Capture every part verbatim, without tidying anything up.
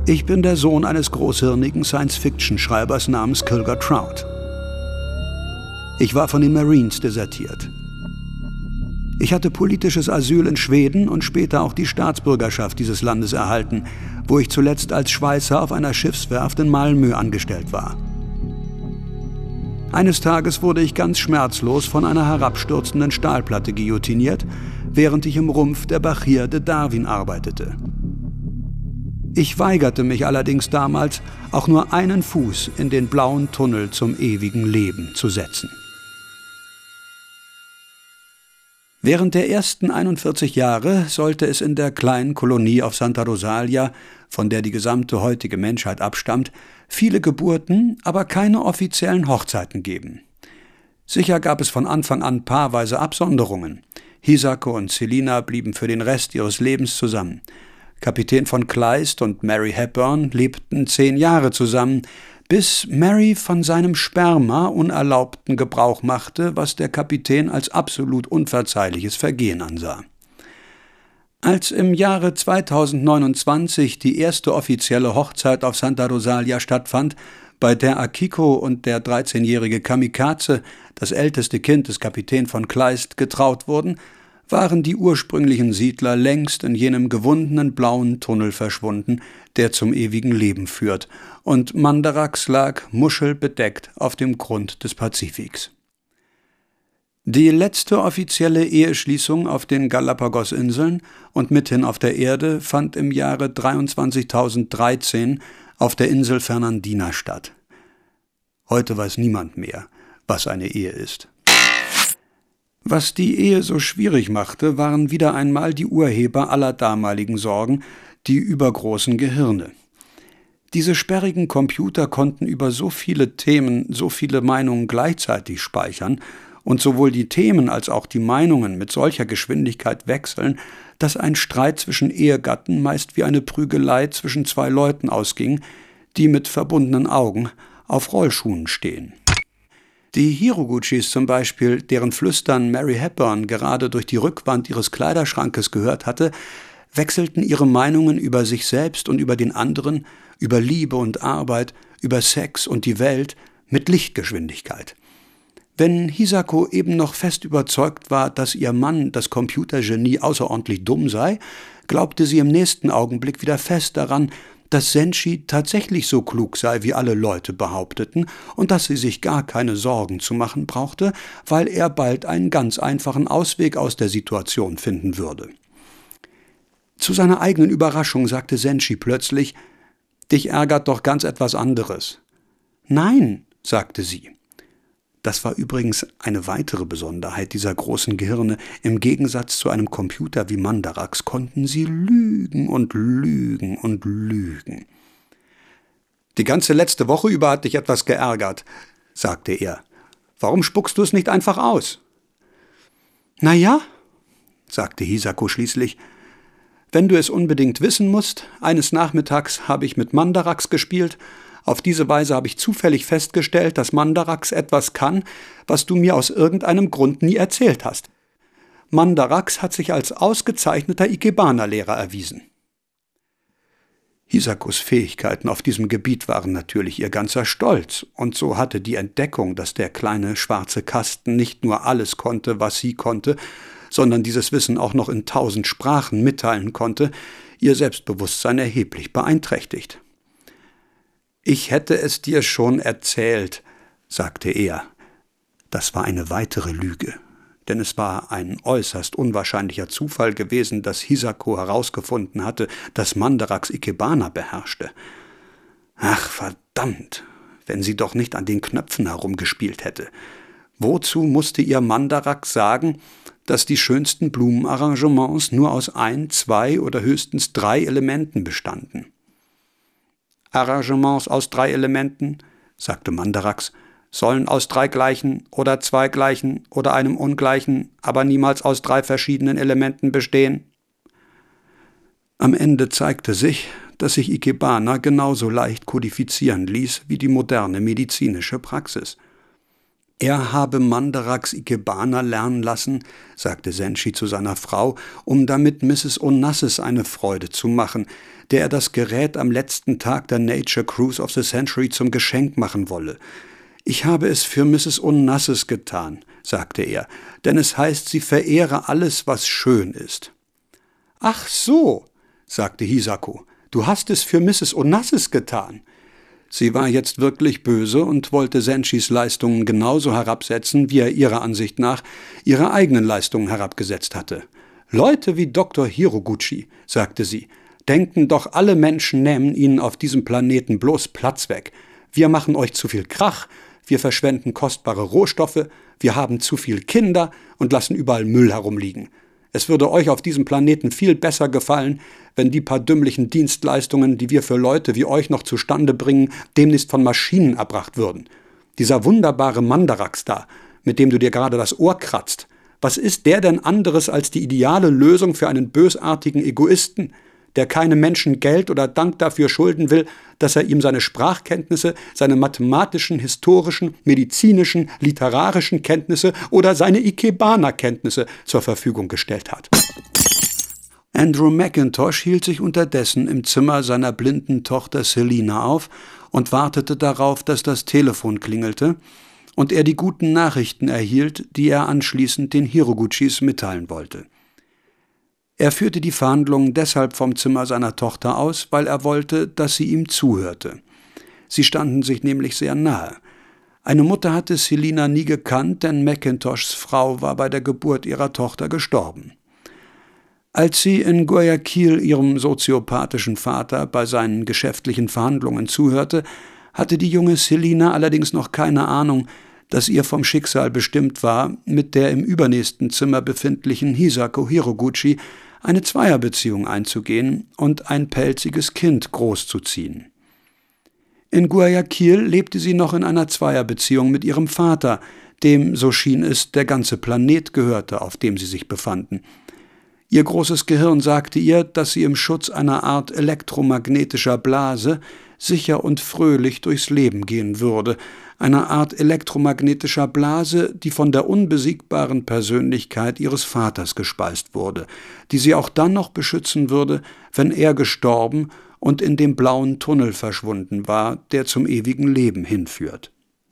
Ich bin der Sohn eines großhirnigen Science-Fiction-Schreibers namens Kilger Trout. Ich war von den Marines desertiert. Ich hatte politisches Asyl in Schweden und später auch die Staatsbürgerschaft dieses Landes erhalten, wo ich zuletzt als Schweißer auf einer Schiffswerft in Malmö angestellt war. Eines Tages wurde ich ganz schmerzlos von einer herabstürzenden Stahlplatte guillotiniert, während ich im Rumpf der Bachir de Darwin arbeitete. Ich weigerte mich allerdings damals, auch nur einen Fuß in den blauen Tunnel zum ewigen Leben zu setzen. Während der ersten einundvierzig Jahre sollte es in der kleinen Kolonie auf Santa Rosalia, von der die gesamte heutige Menschheit abstammt, viele Geburten, aber keine offiziellen Hochzeiten geben. Sicher gab es von Anfang an paarweise Absonderungen. Hisako und Selina blieben für den Rest ihres Lebens zusammen. Kapitän von Kleist und Mary Hepburn lebten zehn Jahre zusammen, bis Mary von seinem Sperma unerlaubten Gebrauch machte, was der Kapitän als absolut unverzeihliches Vergehen ansah. Als im Jahre zweitausendneunundzwanzig die erste offizielle Hochzeit auf Santa Rosalia stattfand, bei der Akiko und der dreizehnjährige Kamikaze, das älteste Kind des Kapitän von Kleist, getraut wurden, waren die ursprünglichen Siedler längst in jenem gewundenen blauen Tunnel verschwunden, der zum ewigen Leben führt, und Mandarax lag muschelbedeckt auf dem Grund des Pazifiks. Die letzte offizielle Eheschließung auf den Galapagos-Inseln und mithin auf der Erde fand im Jahre dreiundzwanzigtausenddreizehn auf der Insel Fernandina statt. Heute weiß niemand mehr, was eine Ehe ist. Was die Ehe so schwierig machte, waren wieder einmal die Urheber aller damaligen Sorgen, die übergroßen Gehirne. Diese sperrigen Computer konnten über so viele Themen, so viele Meinungen gleichzeitig speichern und sowohl die Themen als auch die Meinungen mit solcher Geschwindigkeit wechseln, dass ein Streit zwischen Ehegatten meist wie eine Prügelei zwischen zwei Leuten ausging, die mit verbundenen Augen auf Rollschuhen stehen. Die Hiroguchis zum Beispiel, deren Flüstern Mary Hepburn gerade durch die Rückwand ihres Kleiderschrankes gehört hatte, wechselten ihre Meinungen über sich selbst und über den anderen, über Liebe und Arbeit, über Sex und die Welt mit Lichtgeschwindigkeit. Wenn Hisako eben noch fest überzeugt war, dass ihr Mann, das Computergenie, außerordentlich dumm sei, glaubte sie im nächsten Augenblick wieder fest daran, dass Senshi tatsächlich so klug sei, wie alle Leute behaupteten, und dass sie sich gar keine Sorgen zu machen brauchte, weil er bald einen ganz einfachen Ausweg aus der Situation finden würde. Zu seiner eigenen Überraschung sagte Senshi plötzlich: »Dich ärgert doch ganz etwas anderes.« »Nein«, sagte sie. Das war übrigens eine weitere Besonderheit dieser großen Gehirne. Im Gegensatz zu einem Computer wie Mandarax konnten sie lügen und lügen und lügen. »Die ganze letzte Woche über hat dich etwas geärgert«, sagte er. »Warum spuckst du es nicht einfach aus?« »Na ja«, sagte Hisako schließlich, »wenn du es unbedingt wissen musst, eines Nachmittags habe ich mit Mandarax gespielt. Auf diese Weise habe ich zufällig festgestellt, dass Mandarax etwas kann, was du mir aus irgendeinem Grund nie erzählt hast. Mandarax hat sich als ausgezeichneter Ikebana-Lehrer erwiesen.« Hisakos Fähigkeiten auf diesem Gebiet waren natürlich ihr ganzer Stolz, und so hatte die Entdeckung, dass der kleine schwarze Kasten nicht nur alles konnte, was sie konnte, sondern dieses Wissen auch noch in tausend Sprachen mitteilen konnte, ihr Selbstbewusstsein erheblich beeinträchtigt. »Ich hätte es dir schon erzählt«, sagte er. Das war eine weitere Lüge, denn es war ein äußerst unwahrscheinlicher Zufall gewesen, dass Hisako herausgefunden hatte, dass Mandarax Ikebana beherrschte. Ach, verdammt, wenn sie doch nicht an den Knöpfen herumgespielt hätte. Wozu musste ihr Mandarax sagen, dass die schönsten Blumenarrangements nur aus ein, zwei oder höchstens drei Elementen bestanden? »Arrangements aus drei Elementen«, sagte Mandarax, »sollen aus drei gleichen oder zwei gleichen oder einem ungleichen, aber niemals aus drei verschiedenen Elementen bestehen.« Am Ende zeigte sich, dass sich Ikebana genauso leicht kodifizieren ließ wie die moderne medizinische Praxis. Er habe Mandaraks Ikebana lernen lassen, sagte Senshi zu seiner Frau, um damit Misses Onassis eine Freude zu machen, der er das Gerät am letzten Tag der Nature Cruise of the Century zum Geschenk machen wolle. »Ich habe es für Misses Onassis getan«, sagte er, »denn es heißt, sie verehre alles, was schön ist.« »Ach so«, sagte Hisako, »du hast es für Misses Onassis getan.« Sie war jetzt wirklich böse und wollte Senshis Leistungen genauso herabsetzen, wie er ihrer Ansicht nach ihre eigenen Leistungen herabgesetzt hatte. »Leute wie Doktor Hiroguchi«, sagte sie, »denken doch, alle Menschen nehmen ihnen auf diesem Planeten bloß Platz weg. Wir machen euch zu viel Krach, wir verschwenden kostbare Rohstoffe, wir haben zu viel Kinder und lassen überall Müll herumliegen. Es würde euch auf diesem Planeten viel besser gefallen, wenn die paar dümmlichen Dienstleistungen, die wir für Leute wie euch noch zustande bringen, demnächst von Maschinen erbracht würden. Dieser wunderbare Mandarax da, mit dem du dir gerade das Ohr kratzt, was ist der denn anderes als die ideale Lösung für einen bösartigen Egoisten, der keinem Menschen Geld oder Dank dafür schulden will, dass er ihm seine Sprachkenntnisse, seine mathematischen, historischen, medizinischen, literarischen Kenntnisse oder seine Ikebana-Kenntnisse zur Verfügung gestellt hat. Andrew McIntosh hielt sich unterdessen im Zimmer seiner blinden Tochter Selina auf und wartete darauf, dass das Telefon klingelte und er die guten Nachrichten erhielt, die er anschließend den Hiroguchis mitteilen wollte. Er führte die Verhandlungen deshalb vom Zimmer seiner Tochter aus, weil er wollte, dass sie ihm zuhörte. Sie standen sich nämlich sehr nahe. Eine Mutter hatte Selina nie gekannt, denn McIntoshs Frau war bei der Geburt ihrer Tochter gestorben. Als sie in Guayaquil ihrem soziopathischen Vater bei seinen geschäftlichen Verhandlungen zuhörte, hatte die junge Selina allerdings noch keine Ahnung, dass ihr vom Schicksal bestimmt war, mit der im übernächsten Zimmer befindlichen Hisako Hiroguchi eine Zweierbeziehung einzugehen und ein pelziges Kind großzuziehen. In Guayaquil lebte sie noch in einer Zweierbeziehung mit ihrem Vater, dem, so schien es, der ganze Planet gehörte, auf dem sie sich befanden. Ihr großes Gehirn sagte ihr, dass sie im Schutz einer Art elektromagnetischer Blase sicher und fröhlich durchs Leben gehen würde, einer Art elektromagnetischer Blase, die von der unbesiegbaren Persönlichkeit ihres Vaters gespeist wurde, die sie auch dann noch beschützen würde, wenn er gestorben und in dem blauen Tunnel verschwunden war, der zum ewigen Leben hinführt.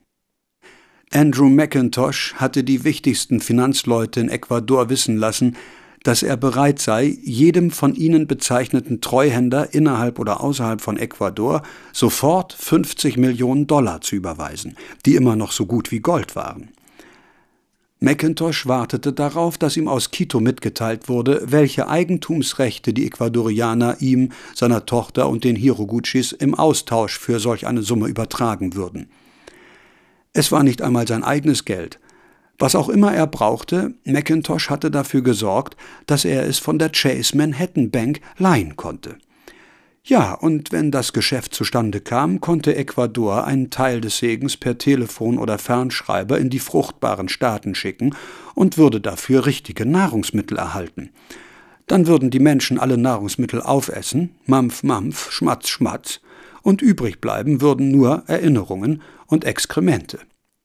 Andrew McIntosh hatte die wichtigsten Finanzleute in Ecuador wissen lassen, dass er bereit sei, jedem von ihnen bezeichneten Treuhänder innerhalb oder außerhalb von Ecuador sofort fünfzig Millionen Dollar zu überweisen, die immer noch so gut wie Gold waren. McIntosh wartete darauf, dass ihm aus Quito mitgeteilt wurde, welche Eigentumsrechte die Ecuadorianer ihm, seiner Tochter und den Hiroguchis im Austausch für solch eine Summe übertragen würden. Es war nicht einmal sein eigenes Geld. Was auch immer er brauchte, McIntosh hatte dafür gesorgt, dass er es von der Chase Manhattan Bank leihen konnte. Ja, und wenn das Geschäft zustande kam, konnte Ecuador einen Teil des Segens per Telefon oder Fernschreiber in die fruchtbaren Staaten schicken und würde dafür richtige Nahrungsmittel erhalten. Dann würden die Menschen alle Nahrungsmittel aufessen, Mampf, Mampf, Schmatz, Schmatz, und übrig bleiben würden nur Erinnerungen und Exkremente.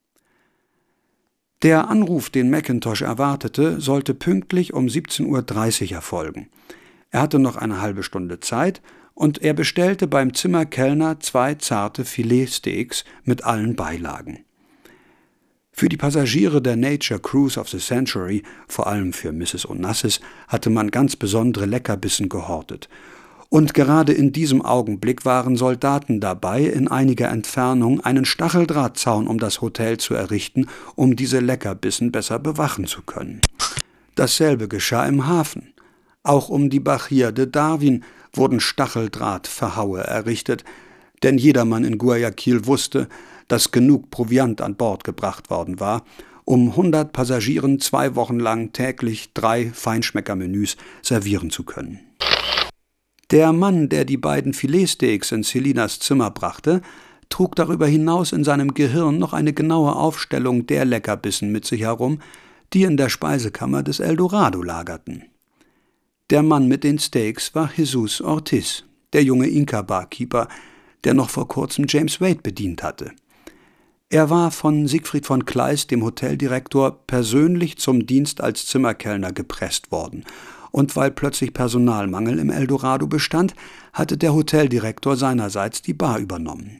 Der Anruf, den McIntosh erwartete, sollte pünktlich um siebzehn Uhr dreißig erfolgen. Er hatte noch eine halbe Stunde Zeit und er bestellte beim Zimmerkellner zwei zarte Filetsteaks mit allen Beilagen. Für die Passagiere der Nature Cruise of the Century, vor allem für Misses Onassis, hatte man ganz besondere Leckerbissen gehortet. Und gerade in diesem Augenblick waren Soldaten dabei, in einiger Entfernung einen Stacheldrahtzaun um das Hotel zu errichten, um diese Leckerbissen besser bewachen zu können. Dasselbe geschah im Hafen. Auch um die Bahia de Darwin wurden Stacheldrahtverhaue errichtet, denn jedermann in Guayaquil wusste, dass genug Proviant an Bord gebracht worden war, um hundert Passagieren zwei Wochen lang täglich drei Feinschmeckermenüs servieren zu können. Der Mann, der die beiden Filetsteaks in Selinas Zimmer brachte, trug darüber hinaus in seinem Gehirn noch eine genaue Aufstellung der Leckerbissen mit sich herum, die in der Speisekammer des Eldorado lagerten. Der Mann mit den Steaks war Jesus Ortiz, der junge Inka-Barkeeper, der noch vor kurzem James Wade bedient hatte. Er war von Siegfried von Kleist, dem Hoteldirektor, persönlich zum Dienst als Zimmerkellner gepresst worden. Und weil plötzlich Personalmangel im Eldorado bestand, hatte der Hoteldirektor seinerseits die Bar übernommen.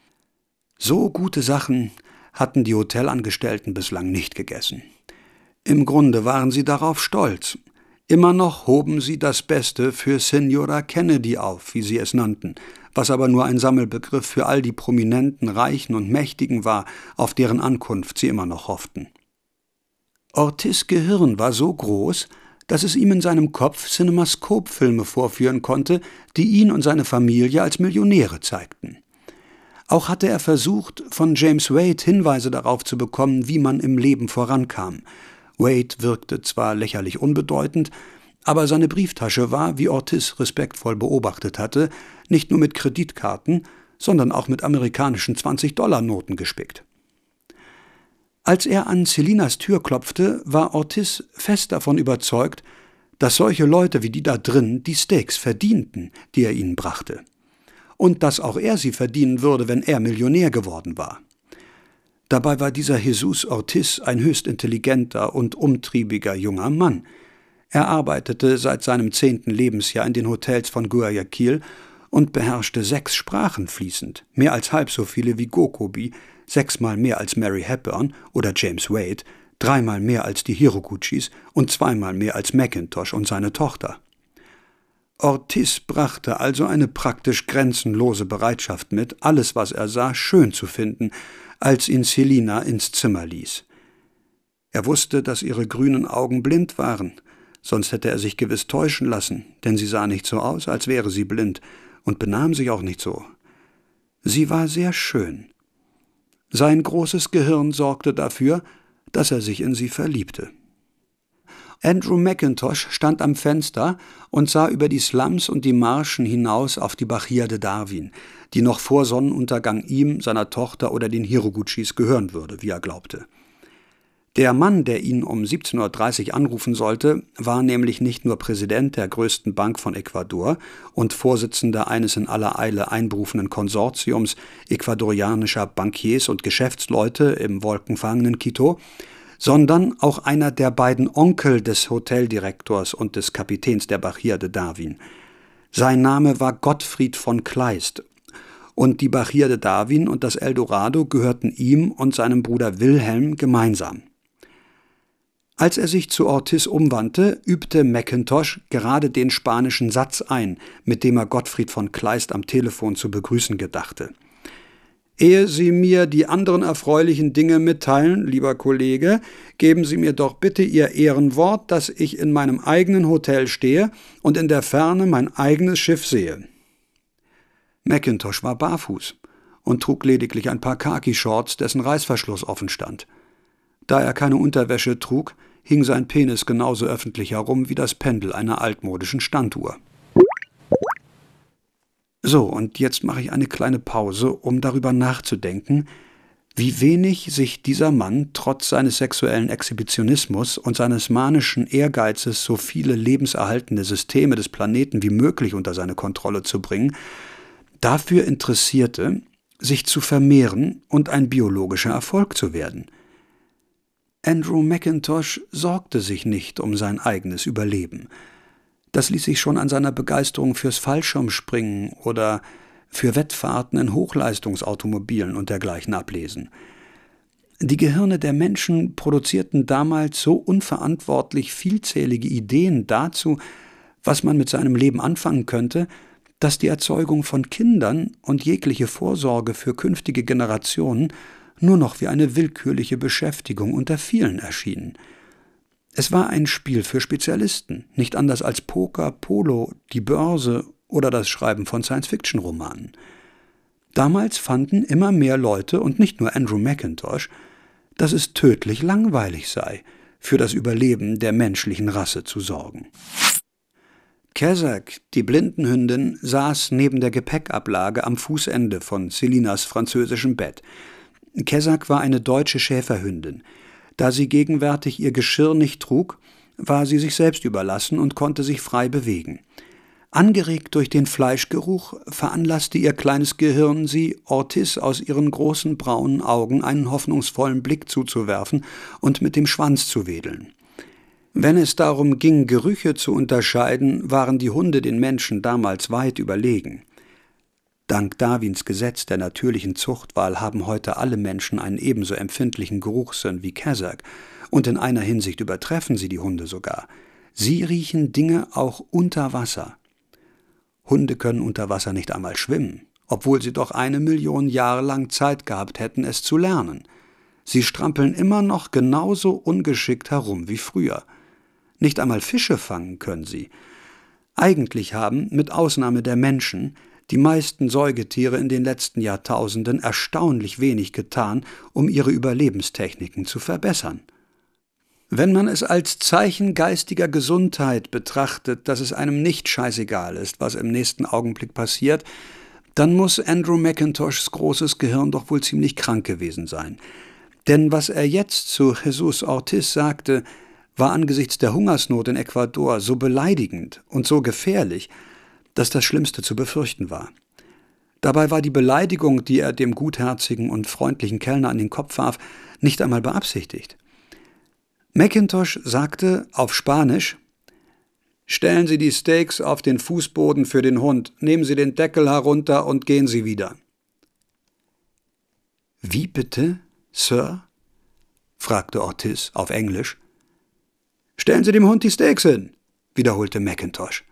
So gute Sachen hatten die Hotelangestellten bislang nicht gegessen. Im Grunde waren sie darauf stolz. Immer noch hoben sie das Beste für Signora Kennedy auf, wie sie es nannten, was aber nur ein Sammelbegriff für all die Prominenten, Reichen und Mächtigen war, auf deren Ankunft sie immer noch hofften. Ortiz' Gehirn war so groß, dass es ihm in seinem Kopf Cinemascope-Filme vorführen konnte, die ihn und seine Familie als Millionäre zeigten. Auch hatte er versucht, von James Wade Hinweise darauf zu bekommen, wie man im Leben vorankam. Wade wirkte zwar lächerlich unbedeutend, aber seine Brieftasche war, wie Ortiz respektvoll beobachtet hatte, nicht nur mit Kreditkarten, sondern auch mit amerikanischen zwanzig-Dollar-Noten gespickt. Als er an Selinas Tür klopfte, war Ortiz fest davon überzeugt, dass solche Leute wie die da drin die Steaks verdienten, die er ihnen brachte. Und dass auch er sie verdienen würde, wenn er Millionär geworden war. Dabei war dieser Jesus Ortiz ein höchst intelligenter und umtriebiger junger Mann. Er arbeitete seit seinem zehnten Lebensjahr in den Hotels von Guayaquil und beherrschte sechs Sprachen fließend, mehr als halb so viele wie Gokobi, sechsmal mehr als Mary Hepburn oder James Wade, dreimal mehr als die Hiroguchis und zweimal mehr als Mackintosh und seine Tochter. Ortiz brachte also eine praktisch grenzenlose Bereitschaft mit, alles, was er sah, schön zu finden, als ihn Selina ins Zimmer ließ. Er wusste, dass ihre grünen Augen blind waren, sonst hätte er sich gewiss täuschen lassen, denn sie sah nicht so aus, als wäre sie blind, und benahm sich auch nicht so. Sie war sehr schön. Sein großes Gehirn sorgte dafür, dass er sich in sie verliebte. Andrew Mackintosh stand am Fenster und sah über die Slums und die Marschen hinaus auf die Bahia de Darwin, die noch vor Sonnenuntergang ihm, seiner Tochter oder den Hiroguchis gehören würde, wie er glaubte. Der Mann, der ihn um siebzehn Uhr dreißig anrufen sollte, war nämlich nicht nur Präsident der größten Bank von Ecuador und Vorsitzender eines in aller Eile einberufenen Konsortiums ecuadorianischer Bankiers und Geschäftsleute im wolkenverhangenen Quito, sondern auch einer der beiden Onkel des Hoteldirektors und des Kapitäns der Bahia de Darwin. Sein Name war Gottfried von Kleist, und die Bahia de Darwin und das Eldorado gehörten ihm und seinem Bruder Wilhelm gemeinsam. Als er sich zu Ortiz umwandte, übte Mackintosh gerade den spanischen Satz ein, mit dem er Gottfried von Kleist am Telefon zu begrüßen gedachte. »Ehe Sie mir die anderen erfreulichen Dinge mitteilen, lieber Kollege, geben Sie mir doch bitte Ihr Ehrenwort, dass ich in meinem eigenen Hotel stehe und in der Ferne mein eigenes Schiff sehe.« Mackintosh war barfuß und trug lediglich ein paar Khaki-Shorts, dessen Reißverschluss offen stand. Da er keine Unterwäsche trug, hing sein Penis genauso öffentlich herum wie das Pendel einer altmodischen Standuhr. So, und jetzt mache ich eine kleine Pause, um darüber nachzudenken, wie wenig sich dieser Mann trotz seines sexuellen Exhibitionismus und seines manischen Ehrgeizes, so viele lebenserhaltende Systeme des Planeten wie möglich unter seine Kontrolle zu bringen, dafür interessierte, sich zu vermehren und ein biologischer Erfolg zu werden. Andrew Mackintosh sorgte sich nicht um sein eigenes Überleben. Das ließ sich schon an seiner Begeisterung fürs Fallschirmspringen oder für Wettfahrten in Hochleistungsautomobilen und dergleichen ablesen. Die Gehirne der Menschen produzierten damals so unverantwortlich vielzählige Ideen dazu, was man mit seinem Leben anfangen könnte, dass die Erzeugung von Kindern und jegliche Vorsorge für künftige Generationen nur noch wie eine willkürliche Beschäftigung unter vielen erschienen. Es war ein Spiel für Spezialisten, nicht anders als Poker, Polo, die Börse oder das Schreiben von Science-Fiction-Romanen. Damals fanden immer mehr Leute, und nicht nur Andrew Mackintosh, dass es tödlich langweilig sei, für das Überleben der menschlichen Rasse zu sorgen. Casac, die Blindenhündin, saß neben der Gepäckablage am Fußende von Selinas französischem Bett. Casac war eine deutsche Schäferhündin. Da sie gegenwärtig ihr Geschirr nicht trug, war sie sich selbst überlassen und konnte sich frei bewegen. Angeregt durch den Fleischgeruch veranlasste ihr kleines Gehirn sie, Ortiz aus ihren großen braunen Augen einen hoffnungsvollen Blick zuzuwerfen und mit dem Schwanz zu wedeln. Wenn es darum ging, Gerüche zu unterscheiden, waren die Hunde den Menschen damals weit überlegen. Dank Darwins Gesetz der natürlichen Zuchtwahl haben heute alle Menschen einen ebenso empfindlichen Geruchssinn wie Kazakh, und in einer Hinsicht übertreffen sie die Hunde sogar. Sie riechen Dinge auch unter Wasser. Hunde können unter Wasser nicht einmal schwimmen, obwohl sie doch eine Million Jahre lang Zeit gehabt hätten, es zu lernen. Sie strampeln immer noch genauso ungeschickt herum wie früher. Nicht einmal Fische fangen können sie. Eigentlich haben, mit Ausnahme der Menschen, die meisten Säugetiere in den letzten Jahrtausenden erstaunlich wenig getan, um ihre Überlebenstechniken zu verbessern. Wenn man es als Zeichen geistiger Gesundheit betrachtet, dass es einem nicht scheißegal ist, was im nächsten Augenblick passiert, dann muss Andrew McIntoshs großes Gehirn doch wohl ziemlich krank gewesen sein. Denn was er jetzt zu Jesus Ortiz sagte, war angesichts der Hungersnot in Ecuador so beleidigend und so gefährlich, dass das Schlimmste zu befürchten war. Dabei war die Beleidigung, die er dem gutherzigen und freundlichen Kellner an den Kopf warf, nicht einmal beabsichtigt. McIntosh sagte auf Spanisch: »Stellen Sie die Steaks auf den Fußboden für den Hund, nehmen Sie den Deckel herunter und gehen Sie wieder.« »Wie bitte, Sir?« fragte Ortiz auf Englisch. »Stellen Sie dem Hund die Steaks hin«, wiederholte McIntosh.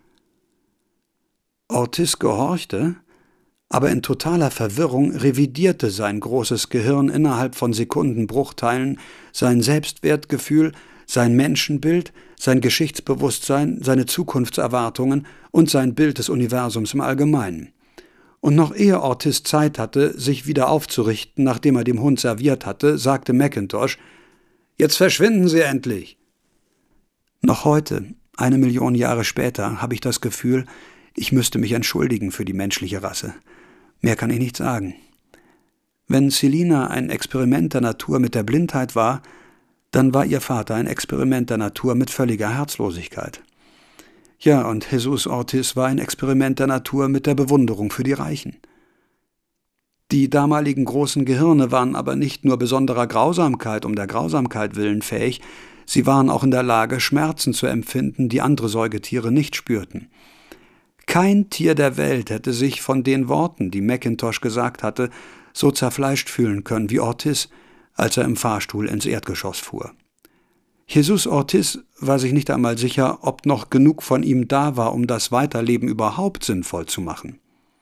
Ortiz gehorchte, aber in totaler Verwirrung revidierte sein großes Gehirn innerhalb von Sekundenbruchteilen sein Selbstwertgefühl, sein Menschenbild, sein Geschichtsbewusstsein, seine Zukunftserwartungen und sein Bild des Universums im Allgemeinen. Und noch ehe Ortiz Zeit hatte, sich wieder aufzurichten, nachdem er dem Hund serviert hatte, sagte McIntosh: »Jetzt verschwinden Sie endlich!« Noch heute, eine Million Jahre später, habe ich das Gefühl, ich müsste mich entschuldigen für die menschliche Rasse. Mehr kann ich nicht sagen. Wenn Selina ein Experiment der Natur mit der Blindheit war, dann war ihr Vater ein Experiment der Natur mit völliger Herzlosigkeit. Ja, und Jesus Ortiz war ein Experiment der Natur mit der Bewunderung für die Reichen. Die damaligen großen Gehirne waren aber nicht nur besonderer Grausamkeit um der Grausamkeit willen fähig, sie waren auch in der Lage, Schmerzen zu empfinden, die andere Säugetiere nicht spürten. Kein Tier der Welt hätte sich von den Worten, die McIntosh gesagt hatte, so zerfleischt fühlen können wie Ortiz, als er im Fahrstuhl ins Erdgeschoss fuhr. Jesus Ortiz war sich nicht einmal sicher, ob noch genug von ihm da war, um das Weiterleben überhaupt sinnvoll zu machen.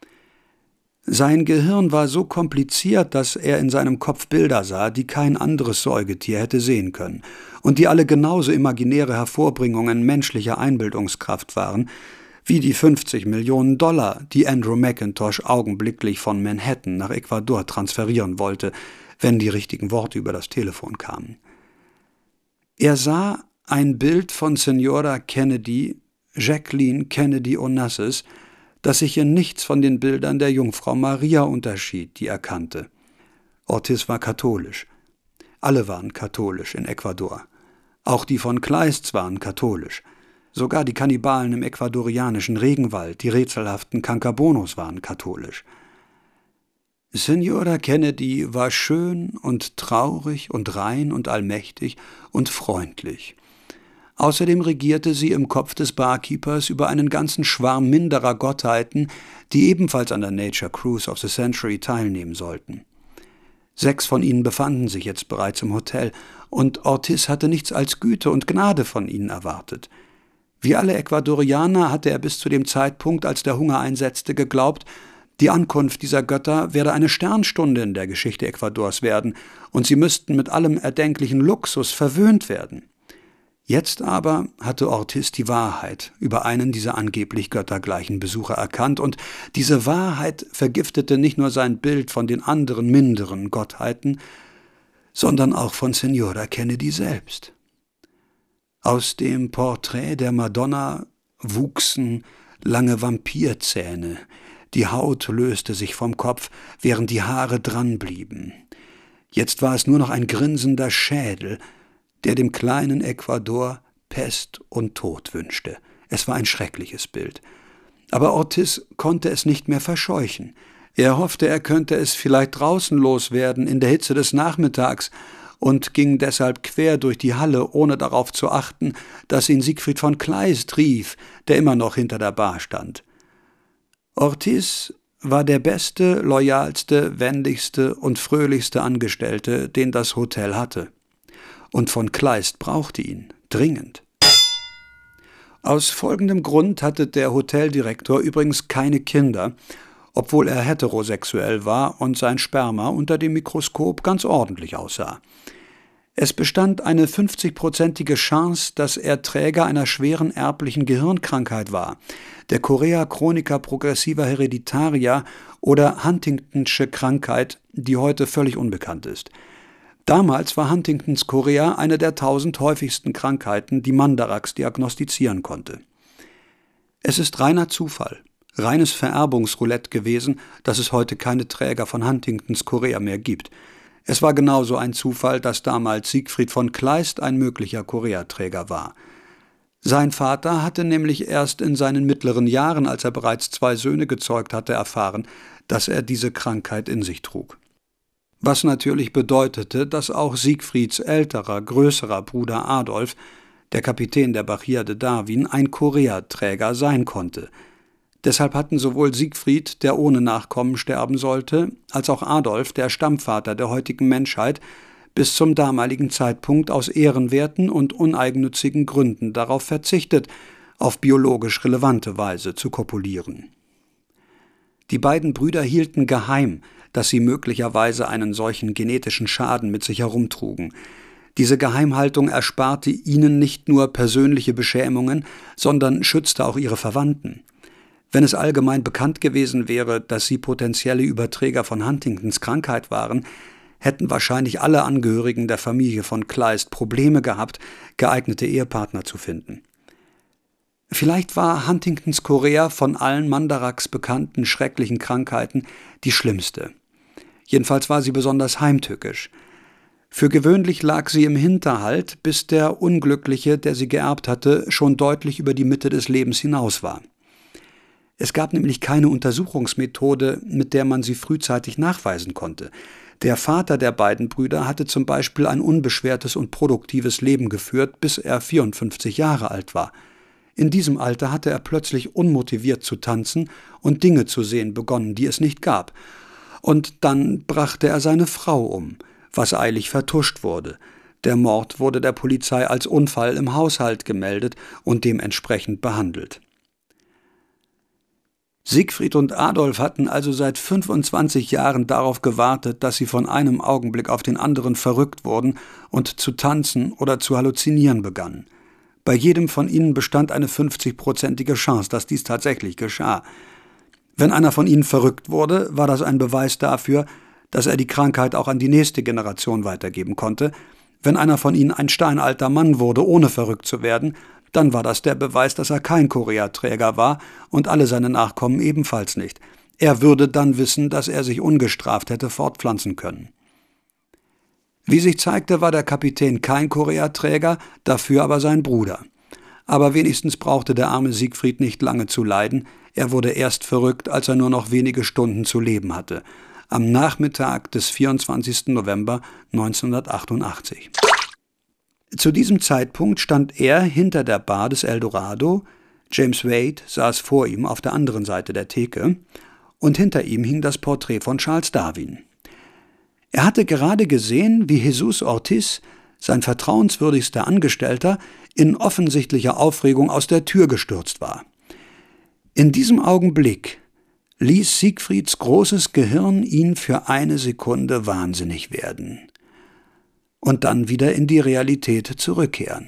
Sein Gehirn war so kompliziert, dass er in seinem Kopf Bilder sah, die kein anderes Säugetier hätte sehen können und die alle genauso imaginäre Hervorbringungen menschlicher Einbildungskraft waren, wie die fünfzig Millionen Dollar, die Andrew McIntosh augenblicklich von Manhattan nach Ecuador transferieren wollte, wenn die richtigen Worte über das Telefon kamen. Er sah ein Bild von Senora Kennedy, Jacqueline Kennedy Onassis, das sich in nichts von den Bildern der Jungfrau Maria unterschied, die er kannte. Ortiz war katholisch. Alle waren katholisch in Ecuador. Auch die von Kleists waren katholisch. Sogar die Kannibalen im ecuadorianischen Regenwald, die rätselhaften Cancabonos, waren katholisch. Senora Kennedy war schön und traurig und rein und allmächtig und freundlich. Außerdem regierte sie im Kopf des Barkeepers über einen ganzen Schwarm minderer Gottheiten, die ebenfalls an der Nature Cruise of the Century teilnehmen sollten. Sechs von ihnen befanden sich jetzt bereits im Hotel, und Ortiz hatte nichts als Güte und Gnade von ihnen erwartet. Wie alle Ecuadorianer hatte er bis zu dem Zeitpunkt, als der Hunger einsetzte, geglaubt, die Ankunft dieser Götter werde eine Sternstunde in der Geschichte Ecuadors werden, und sie müssten mit allem erdenklichen Luxus verwöhnt werden. Jetzt aber hatte Ortiz die Wahrheit über einen dieser angeblich göttergleichen Besucher erkannt, und diese Wahrheit vergiftete nicht nur sein Bild von den anderen minderen Gottheiten, sondern auch von Senora Kennedy selbst. Aus dem Porträt der Madonna wuchsen lange Vampirzähne, die Haut löste sich vom Kopf, während die Haare dranblieben. Jetzt war es nur noch ein grinsender Schädel, der dem kleinen Ecuador Pest und Tod wünschte. Es war ein schreckliches Bild. Aber Ortiz konnte es nicht mehr verscheuchen. Er hoffte, er könnte es vielleicht draußen loswerden, in der Hitze des Nachmittags, und ging deshalb quer durch die Halle, ohne darauf zu achten, dass ihn Siegfried von Kleist rief, der immer noch hinter der Bar stand. Ortiz war der beste, loyalste, wendigste und fröhlichste Angestellte, den das Hotel hatte. Und von Kleist brauchte ihn, dringend. Aus folgendem Grund hatte der Hoteldirektor übrigens keine Kinder, obwohl er heterosexuell war und sein Sperma unter dem Mikroskop ganz ordentlich aussah. Es bestand eine fünfzigprozentige Chance, dass er Träger einer schweren erblichen Gehirnkrankheit war, der Chorea chronica progressiva hereditaria oder Huntingtonsche Krankheit, die heute völlig unbekannt ist. Damals war Huntingtons Chorea eine der tausend häufigsten Krankheiten, die Mandarax diagnostizieren konnte. Es ist reiner Zufall, reines Vererbungsroulette gewesen, dass es heute keine Träger von Huntingtons Chorea mehr gibt. Es war genauso ein Zufall, dass damals Siegfried von Kleist ein möglicher Chorea-Träger war. Sein Vater hatte nämlich erst in seinen mittleren Jahren, als er bereits zwei Söhne gezeugt hatte, erfahren, dass er diese Krankheit in sich trug. Was natürlich bedeutete, dass auch Siegfrieds älterer, größerer Bruder Adolf, der Kapitän der Bahia de Darwin, ein Chorea-Träger sein konnte. Deshalb hatten sowohl Siegfried, der ohne Nachkommen sterben sollte, als auch Adolf, der Stammvater der heutigen Menschheit, bis zum damaligen Zeitpunkt aus ehrenwerten und uneigennützigen Gründen darauf verzichtet, auf biologisch relevante Weise zu kopulieren. Die beiden Brüder hielten geheim, dass sie möglicherweise einen solchen genetischen Schaden mit sich herumtrugen. Diese Geheimhaltung ersparte ihnen nicht nur persönliche Beschämungen, sondern schützte auch ihre Verwandten. Wenn es allgemein bekannt gewesen wäre, dass sie potenzielle Überträger von Huntingtons Krankheit waren, hätten wahrscheinlich alle Angehörigen der Familie von Kleist Probleme gehabt, geeignete Ehepartner zu finden. Vielleicht war Huntingtons Chorea von allen Mandarax bekannten schrecklichen Krankheiten die schlimmste. Jedenfalls war sie besonders heimtückisch. Für gewöhnlich lag sie im Hinterhalt, bis der Unglückliche, der sie geerbt hatte, schon deutlich über die Mitte des Lebens hinaus war. Es gab nämlich keine Untersuchungsmethode, mit der man sie frühzeitig nachweisen konnte. Der Vater der beiden Brüder hatte zum Beispiel ein unbeschwertes und produktives Leben geführt, bis er vierundfünfzig Jahre alt war. In diesem Alter hatte er plötzlich unmotiviert zu tanzen und Dinge zu sehen begonnen, die es nicht gab. Und dann brachte er seine Frau um, was eilig vertuscht wurde. Der Mord wurde der Polizei als Unfall im Haushalt gemeldet und dementsprechend behandelt. Siegfried und Adolf hatten also seit fünfundzwanzig Jahren darauf gewartet, dass sie von einem Augenblick auf den anderen verrückt wurden und zu tanzen oder zu halluzinieren begannen. Bei jedem von ihnen bestand eine fünfzigprozentige Chance, dass dies tatsächlich geschah. Wenn einer von ihnen verrückt wurde, war das ein Beweis dafür, dass er die Krankheit auch an die nächste Generation weitergeben konnte. Wenn einer von ihnen ein steinalter Mann wurde, ohne verrückt zu werden, dann war das der Beweis, dass er kein Chorea-Träger war und alle seine Nachkommen ebenfalls nicht. Er würde dann wissen, dass er sich ungestraft hätte fortpflanzen können. Wie sich zeigte, war der Kapitän kein Chorea-Träger, dafür aber sein Bruder. Aber wenigstens brauchte der arme Siegfried nicht lange zu leiden. Er wurde erst verrückt, als er nur noch wenige Stunden zu leben hatte. Am Nachmittag des vierundzwanzigsten November neunzehnhundertachtundachtzig. Zu diesem Zeitpunkt stand er hinter der Bar des Eldorado, James Wade saß vor ihm auf der anderen Seite der Theke und hinter ihm hing das Porträt von Charles Darwin. Er hatte gerade gesehen, wie Jesus Ortiz, sein vertrauenswürdigster Angestellter, in offensichtlicher Aufregung aus der Tür gestürzt war. In diesem Augenblick ließ Siegfrieds großes Gehirn ihn für eine Sekunde wahnsinnig werden und dann wieder in die Realität zurückkehren.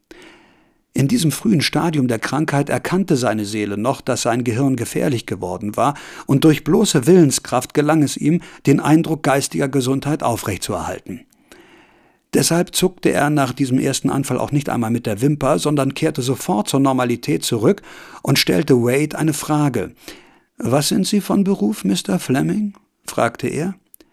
In diesem frühen Stadium der Krankheit erkannte seine Seele noch, dass sein Gehirn gefährlich geworden war, und durch bloße Willenskraft gelang es ihm, den Eindruck geistiger Gesundheit aufrechtzuerhalten. Deshalb zuckte er nach diesem ersten Anfall auch nicht einmal mit der Wimper, sondern kehrte sofort zur Normalität zurück und stellte Wade eine Frage. »Was sind Sie von Beruf, Mister Fleming?« fragte er.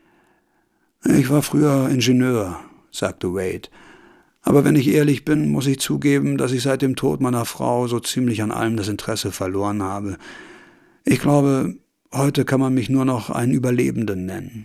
»Ich war früher Ingenieur«, sagte Wade. »Aber wenn ich ehrlich bin, muss ich zugeben, dass ich seit dem Tod meiner Frau so ziemlich an allem das Interesse verloren habe. Ich glaube, heute kann man mich nur noch einen Überlebenden nennen.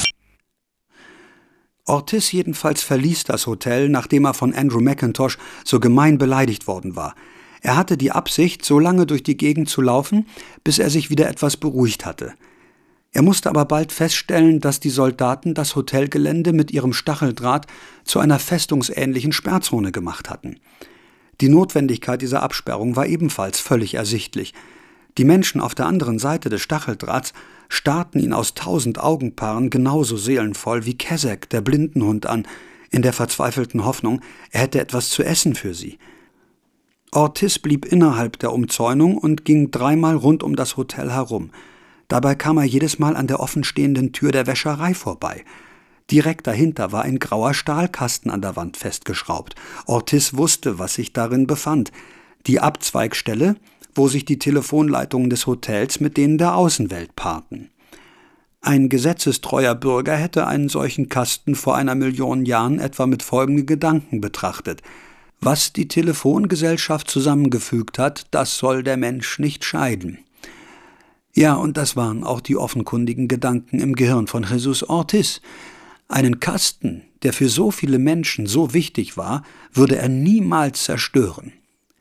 Ortiz jedenfalls verließ das Hotel, nachdem er von Andrew McIntosh so gemein beleidigt worden war. Er hatte die Absicht, so lange durch die Gegend zu laufen, bis er sich wieder etwas beruhigt hatte. Er musste aber bald feststellen, dass die Soldaten das Hotelgelände mit ihrem Stacheldraht zu einer festungsähnlichen Sperrzone gemacht hatten. Die Notwendigkeit dieser Absperrung war ebenfalls völlig ersichtlich. Die Menschen auf der anderen Seite des Stacheldrahts starrten ihn aus tausend Augenpaaren genauso seelenvoll wie Kesek, der Blindenhund, an, in der verzweifelten Hoffnung, er hätte etwas zu essen für sie. Ortiz blieb innerhalb der Umzäunung und ging dreimal rund um das Hotel herum. Dabei kam er jedes Mal an der offenstehenden Tür der Wäscherei vorbei. Direkt dahinter war ein grauer Stahlkasten an der Wand festgeschraubt. Ortiz wusste, was sich darin befand: die Abzweigstelle, wo sich die Telefonleitungen des Hotels mit denen der Außenwelt paarten. Ein gesetzestreuer Bürger hätte einen solchen Kasten vor einer Million Jahren etwa mit folgenden Gedanken betrachtet: Was die Telefongesellschaft zusammengefügt hat, das soll der Mensch nicht scheiden. Ja, und das waren auch die offenkundigen Gedanken im Gehirn von Jesus Ortiz. Einen Kasten, der für so viele Menschen so wichtig war, würde er niemals zerstören.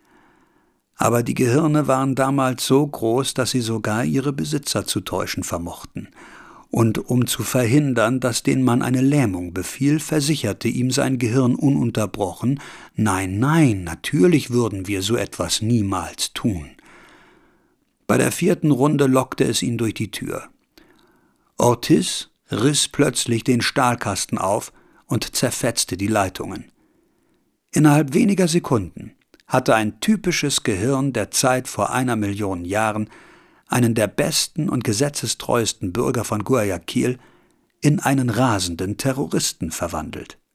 Aber die Gehirne waren damals so groß, dass sie sogar ihre Besitzer zu täuschen vermochten. Und um zu verhindern, dass den Mann eine Lähmung befiel, versicherte ihm sein Gehirn ununterbrochen: Nein, nein, natürlich würden wir so etwas niemals tun. Bei der vierten Runde lockte es ihn durch die Tür. Ortiz riss plötzlich den Stahlkasten auf und zerfetzte die Leitungen. Innerhalb weniger Sekunden hatte ein typisches Gehirn der Zeit vor einer Million Jahren einen der besten und gesetzestreuesten Bürger von Guayaquil in einen rasenden Terroristen verwandelt.